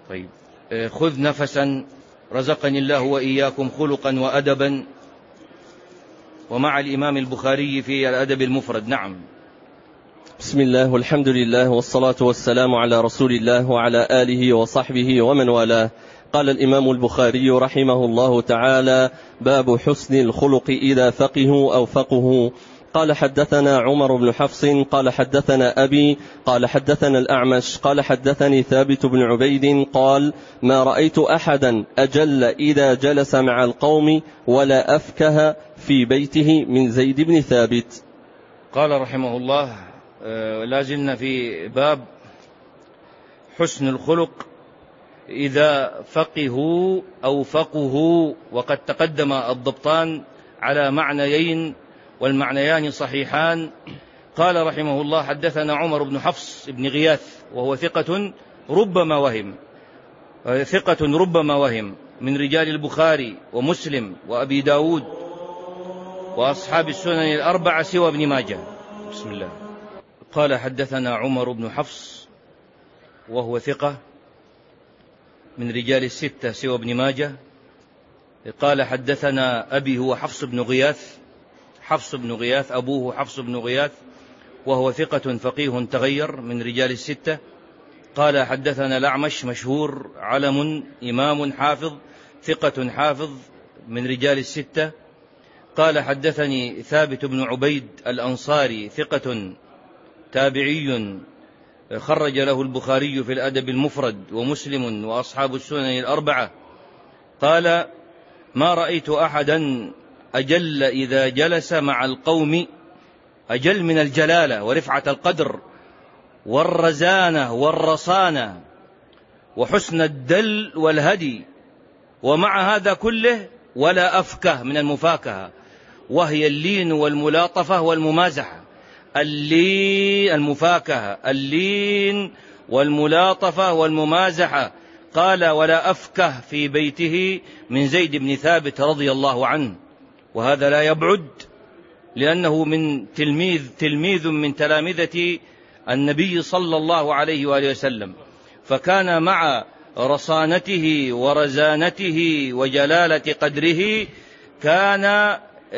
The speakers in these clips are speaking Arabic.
طيب، خذ نفسا رزقني الله وإياكم خلقا وأدبا، ومع الإمام البخاري في الأدب المفرد. نعم. بسم الله والحمد لله والصلاة والسلام على رسول الله وعلى آله وصحبه ومن والاه. قال الإمام البخاري رحمه الله تعالى: باب حسن الخلق إذا فقهوا أو فقهوا. قال حدثنا عمر بن حفص قال حدثنا أبي قال حدثنا الأعمش قال حدثني ثابت بن عبيد قال: ما رأيت أحدا أجل إذا جلس مع القوم ولا أفكه في بيته من زيد بن ثابت. قال رحمه الله: لازلنا في باب حسن الخلق إذا فقهوا أو فقهوا، وقد تقدم الضبطان على معنيين والمعنيان صحيحان. قال رحمه الله: حدثنا عمر بن حفص بن غياث، وهو ثقة ربما وهم من رجال البخاري ومسلم وأبي داود وأصحاب السنن الأربعة سوى ابن ماجه. بسم الله. قال: حدثنا عمر بن حفص وهو ثقة من رجال الستة سوى ابن ماجه. قال: حدثنا أبي هو حفص بن غياث، أبوه حفص بن غياث، وهو ثقة فقيه تغير من رجال الستة. قال: حدثنا الأعمش، مشهور علم إمام حافظ ثقة حافظ من رجال الستة. قال: حدثني ثابت بن عبيد الأنصاري، ثقة تابعي خرج له البخاري في الأدب المفرد ومسلم وأصحاب السنن الأربعة. قال: ما رأيت أحدا أجل إذا جلس مع القوم، أجل من الجلالة ورفعة القدر والرزانة والرصانة وحسن الدل والهدي، ومع هذا كله ولا أفكه من المفاكهة، وهي اللين والملاطفة والممازحة. اللين والملاطفة والممازحة. قال: ولا أفكه في بيته من زيد بن ثابت رضي الله عنه. وهذا لا يبعد، لأنه من تلميذ من تلامذة النبي صلى الله عليه وآله وسلم، فكان مع رصانته ورزانته وجلالة قدره كان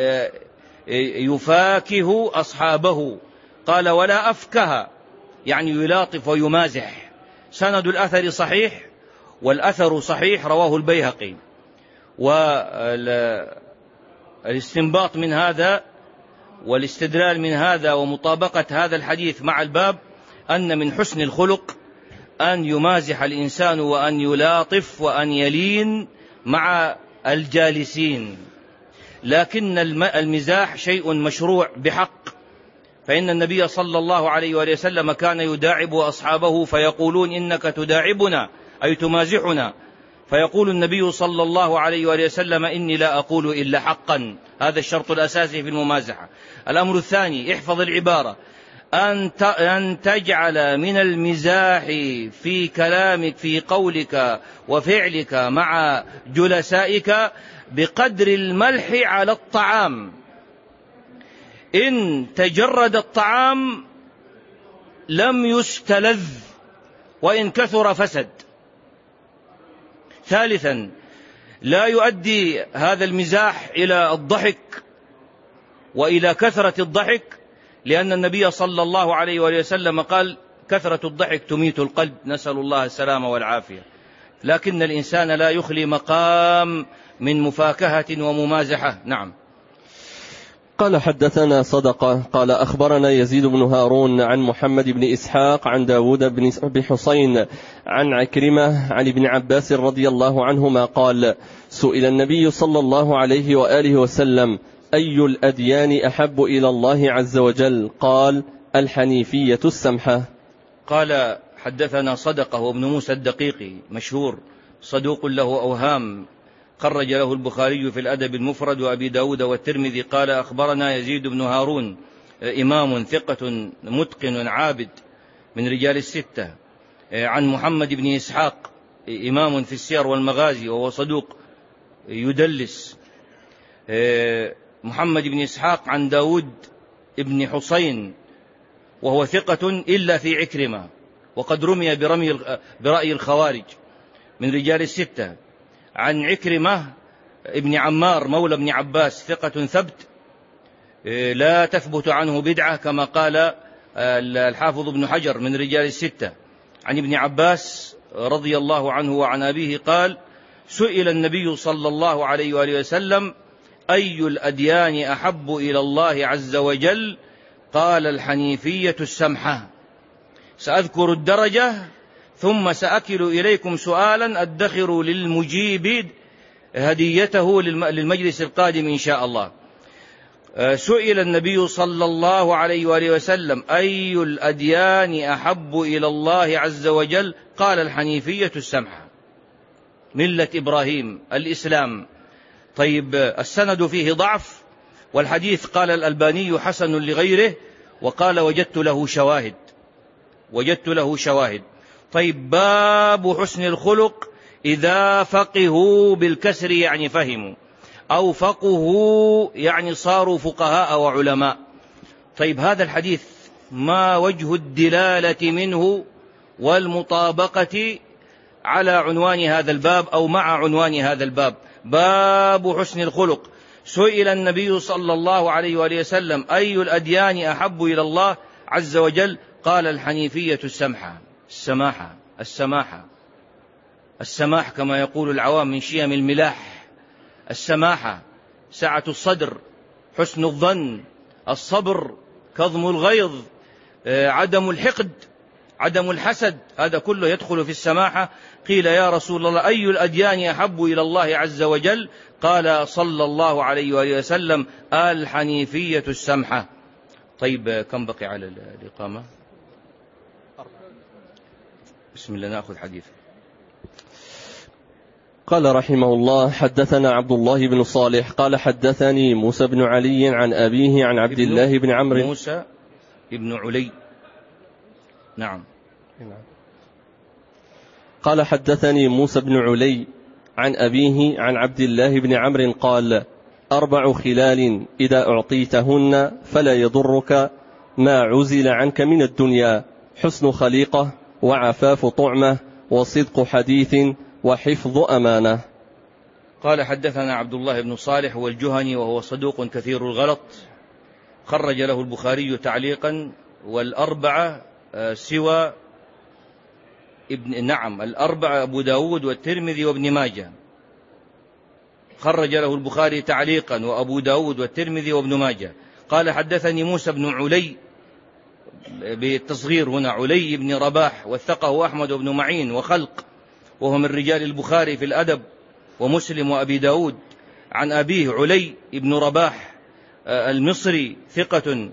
يفاكه أصحابه. قال: ولا أفكه، يعني يلاطف ويمازح. سند الأثر صحيح، والأثر صحيح رواه البيهقي. والاستنباط من هذا والاستدلال من هذا ومطابقة هذا الحديث مع الباب أن من حسن الخلق أن يمازح الإنسان وأن يلاطف وأن يلين مع الجالسين. لكن المزاح شيء مشروع بحق، فإن النبي صلى الله عليه وآله وسلم كان يداعب أصحابه فيقولون: إنك تداعبنا أي تمازحنا، فيقول النبي صلى الله عليه وآله وسلم: إني لا أقول إلا حقا. هذا الشرط الأساسي في الممازحة. الأمر الثاني: احفظ العبارة، أن تجعل من المزاح في كلامك في قولك وفعلك مع جلسائك بقدر الملح على الطعام. إن تجرد الطعام لم يستلذ، وإن كثر فسد. ثالثا: لا يؤدي هذا المزاح إلى الضحك وإلى كثرة الضحك، لأن النبي صلى الله عليه وآله وسلم قال: كثرة الضحك تميت القلب، نسأل الله السلامة والعافية. لكن الإنسان لا يخلي مقام من مفاكهة وممازحة. نعم. قال: حدثنا صدقة قال أخبرنا يزيد بن هارون عن محمد بن إسحاق عن داود بن حسين عن عكرمة عن ابن عباس رضي الله عنهما قال: سئل النبي صلى الله عليه وآله وسلم: أي الأديان أحب إلى الله عز وجل؟ قال: الحنيفية السمحة. قال: حدثنا صدقة وابن موسى الدقيقي، مشهور صدوق له أوهام، خرج له البخاري في الأدب المفرد وأبي داود والترمذي. قال: أخبرنا يزيد بن هارون، إمام ثقة متقن عابد من رجال الستة، عن محمد بن إسحاق، إمام في السير والمغازي وهو صدوق يدلس. محمد بن إسحاق عن داود بن حسين وهو ثقة إلا في عكرمة، وقد رمي برأي الخوارج. من رجال الستة. عن عكرمة ابن عمار مولى ابن عباس ثقة ثبت لا تثبت عنه بدعة كما قال الحافظ ابن حجر من رجال الستة. عن ابن عباس رضي الله عنه وعن أبيه قال: سئل النبي صلى الله عليه وآله وسلم: أي الأديان أحب إلى الله عز وجل؟ قال: الحنيفية السمحة. سأذكر الدرجة ثم سأكل إليكم سؤالا أدخر للمجيب هديته للمجلس القادم إن شاء الله. سئل النبي صلى الله عليه وآله وسلم: أي الأديان أحب إلى الله عز وجل؟ قال: الحنيفية السمحة، ملة إبراهيم، الإسلام. طيب، السند فيه ضعف، والحديث قال الألباني حسن لغيره، وقال وجدت له شواهد. طيب، باب حسن الخلق إذا فقهوا بالكسر يعني فهموا، أو فقهوا يعني صاروا فقهاء وعلماء. طيب، هذا الحديث ما وجه الدلالة منه والمطابقة على عنوان هذا الباب أو مع عنوان هذا الباب؟ باب حسن الخلق. سئل النبي صلى الله عليه وآله وسلم: أي الأديان أحب إلى الله عز وجل؟ قال: الحنيفية السمحة. السماح كما يقول العوام من شيم الملاح. السماحة سعة الصدر، حسن الظن، الصبر، كظم الغيظ، عدم الحقد، عدم الحسد، هذا كله يدخل في السماحة. قيل: يا رسول الله، أي الأديان أحب إلى الله عز وجل؟ قال صلى الله عليه وآله وسلم: الحنيفية السمحة. طيب، كم بقي على الإقامة؟ بسم الله، نأخذ حديث. قال رحمه الله: حدثنا عبد الله بن صالح قال حدثني موسى بن علي عن أبيه عن عبد الله بن عمرو. موسى بن علي، نعم. قال حدثني موسى بن علي عن أبيه عن عبد الله بن عمرو قال: 4 خلال إذا أعطيتهن فلا يضرك ما عزل عنك من الدنيا: حسن خليقة، وعفاف طعمة، وصدق حديث، وحفظ أمانة. قال: حدثنا عبد الله بن صالح والجهني وهو صدوق كثير الغلط، خرج له البخاري تعليقا والأربعة سوى الأربعة أبو داود والترمذي وابن ماجه. خرج له البخاري تعليقا وأبو داود والترمذي وابن ماجه. قال: حدثني موسى بن علي بالتصغير هنا، علي بن رباح، وثقه أحمد بن معين وخلق، وهو من رجال البخاري في الأدب ومسلم وأبي داود. عن أبيه علي بن رباح المصري ثقة،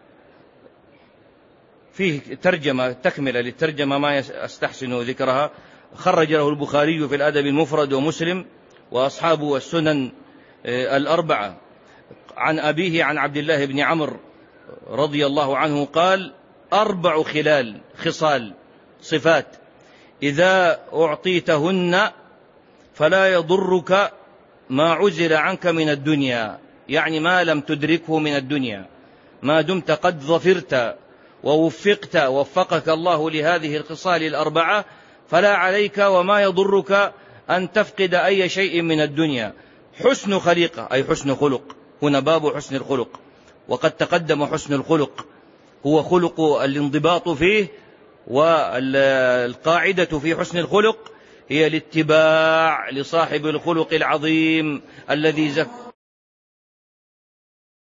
فيه ترجمة تكملة للترجمة ما أستحسن ذكرها. خرج له البخاري في الأدب المفرد ومسلم وأصحابه السنن الأربعة. عن أبيه عن عبد الله بن عمرو رضي الله عنه قال: 4 خصال صفات إذا أعطيتهن فلا يضرك ما عزل عنك من الدنيا، يعني ما لم تدركه من الدنيا، ما دمت قد ظفرت ووفقك الله لهذه الخصال ال4 فلا عليك وما يضرك أن تفقد أي شيء من الدنيا. حسن خليقة أي حسن خلق، هنا باب حسن الخلق، وقد تقدم حسن الخلق هو خلق الانضباط فيه، والقاعدة في حسن الخلق هي الاتباع لصاحب الخلق العظيم الذي